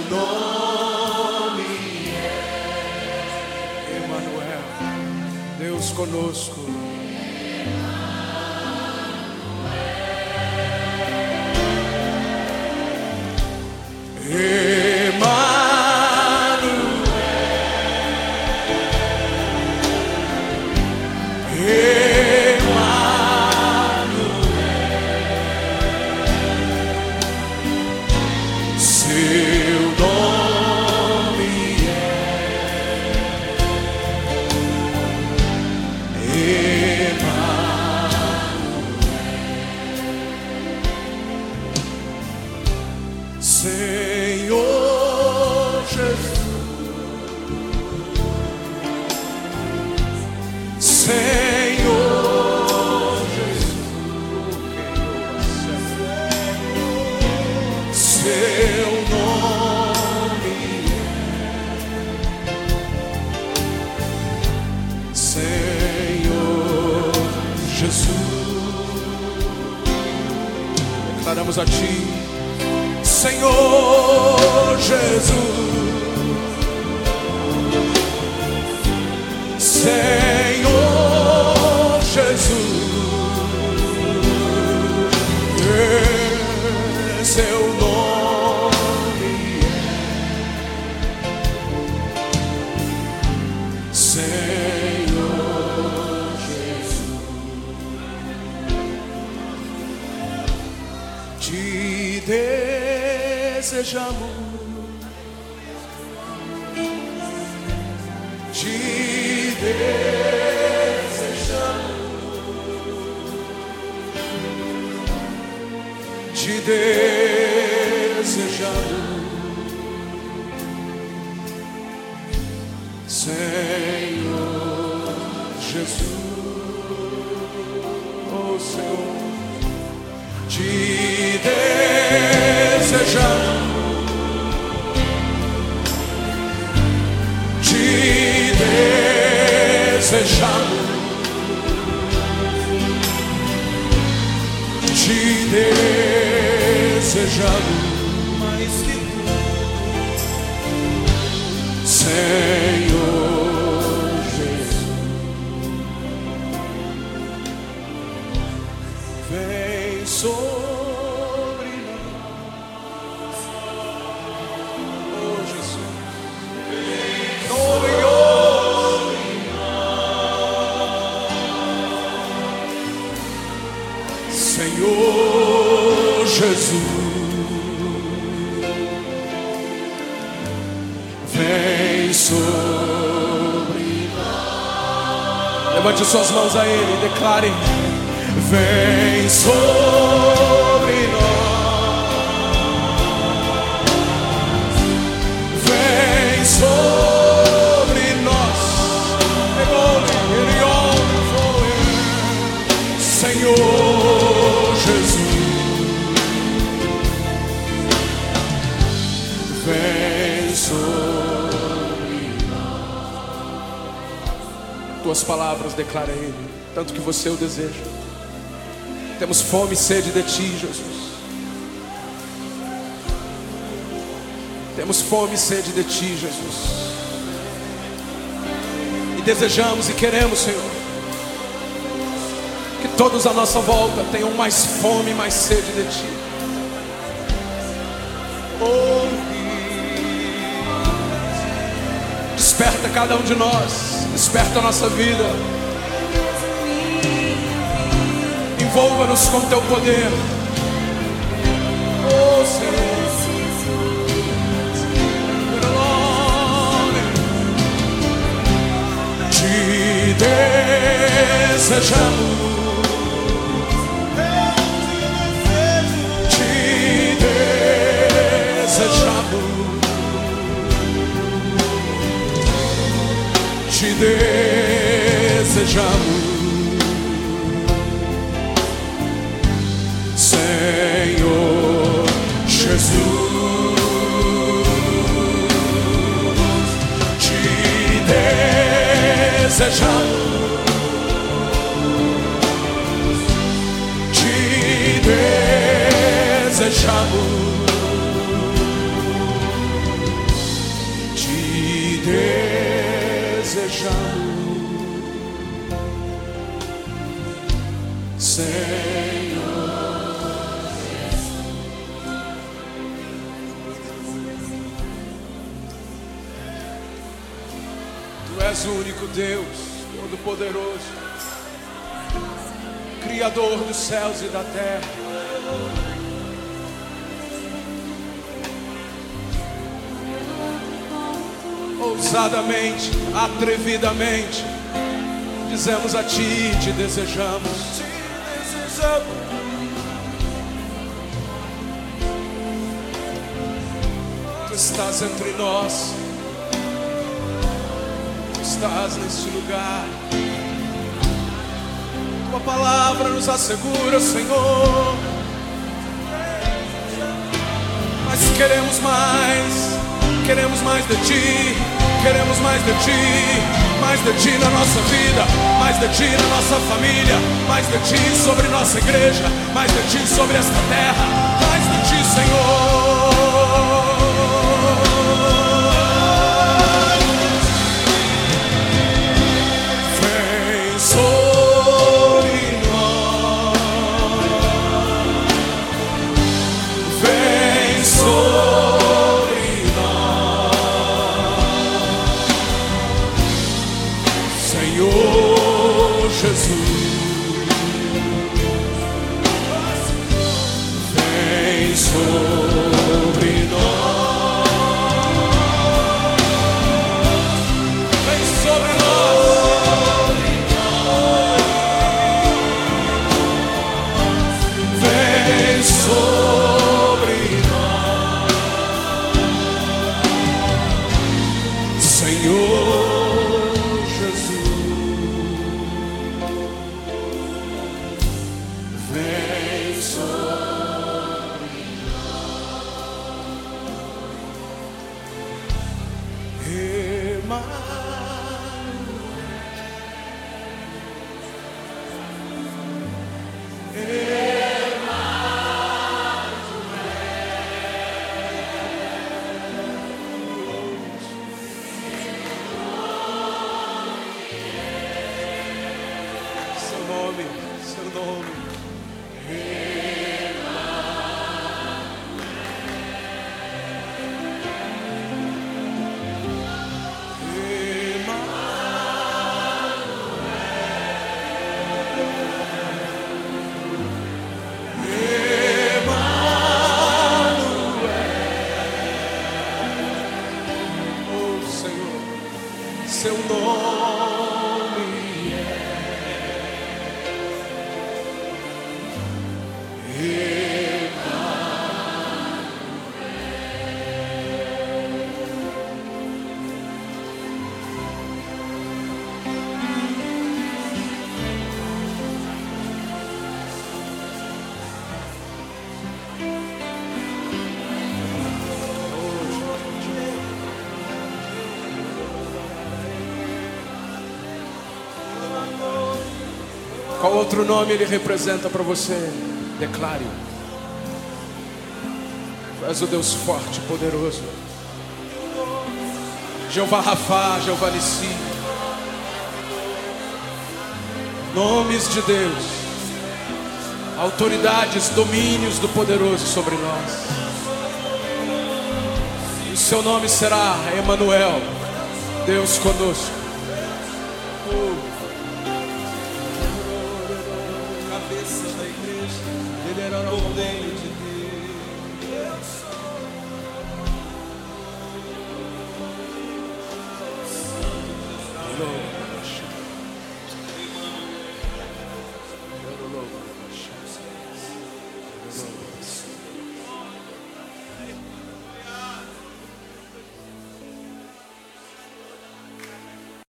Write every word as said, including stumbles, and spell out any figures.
nome é Emanuel, Deus conosco. Senhor Jesus, Senhor Jesus, seu nome é Senhor Jesus. Declaramos a Ti, Senhor Jesus, Senhor Jesus, é seu nome é Senhor Jesus. Te desejamos, te desejamos, te desejamos, Senhor Jesus, oh Senhor, te desejamos, te desejamos, te desejamos mais que tudo, Senhor Jesus. Vem sobre nós, oh Jesus, sobre nós, Senhor Jesus. Vem sobre nós. Levante suas mãos a Ele e declare: vem sobre nós, vem sobre nós, Senhor Jesus, vem sobre nós. Tuas palavras declara Ele, tanto que você o deseja. Temos fome e sede de Ti, Jesus. Temos fome e sede de Ti, Jesus. E desejamos e queremos, Senhor, que todos à nossa volta tenham mais fome e mais sede de Ti. Oh, desperta cada um de nós, desperta a nossa vida. Envolva-nos com Teu poder. Oh, Senhor, te desejamos, te desejamos, te desejamos, Senhor Jesus, te desejamos, te desejamos, Senhor. Tu és o único Deus, Todo-Poderoso, Criador dos céus e da terra. Ousadamente, atrevidamente, dizemos a Ti, te desejamos. Te desejamos. Tu estás entre nós, Tu estás neste lugar. Tua palavra nos assegura, Senhor. Mas queremos mais. Queremos mais de Ti, queremos mais de Ti, mais de Ti na nossa vida, mais de Ti na nossa família, mais de Ti sobre nossa igreja, mais de Ti sobre esta terra, mais de Ti, Senhor. Vem sobre nós, vem sobre Jesus, vem sobre nós, vem sobre nós, vem sobre nós, Senhor. Seu nome é Qual outro nome Ele representa para você? Declare. Tu és o Deus forte e poderoso. Jeová Rafá, Jeová Nissi. Nomes de Deus, autoridades, domínios do poderoso sobre nós. E o seu nome será Emanuel, Deus conosco. Cabeça da igreja, Ele era o Cordeiro de Deus.